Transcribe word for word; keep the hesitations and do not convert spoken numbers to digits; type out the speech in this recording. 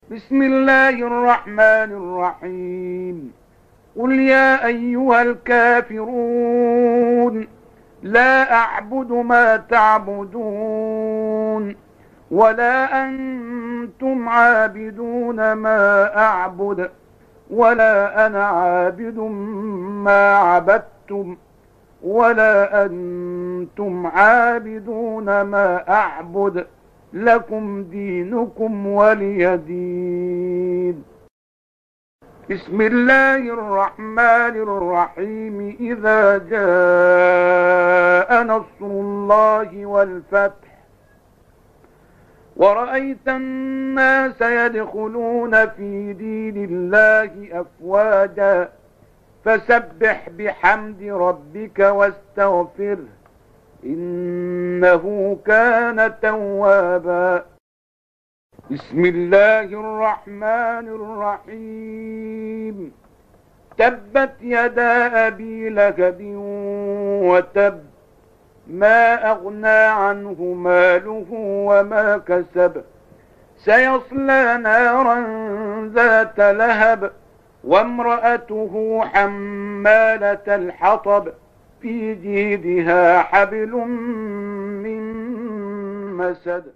بسم الله الرحمن الرحيم. قل يا أيها الكافرون لا أعبد ما تعبدون ولا أنتم عابدون ما أعبد ولا أنا عابد ما عبدتم ولا أنتم عابدون ما أعبد لكم دينكم ولي دين. بسم الله الرحمن الرحيم. إذا جاء نصر الله والفتح ورأيت الناس يدخلون في دين الله أفواجا فسبح بحمد ربك واستغفره إنه كان توابا. بسم الله الرحمن الرحيم. تبت يدا أبي لهب وتب ما أغنى عنه ماله وما كسب سيصلى نارا ذات لهب وامرأته حمالة الحطب في جيدها حبل من مسد.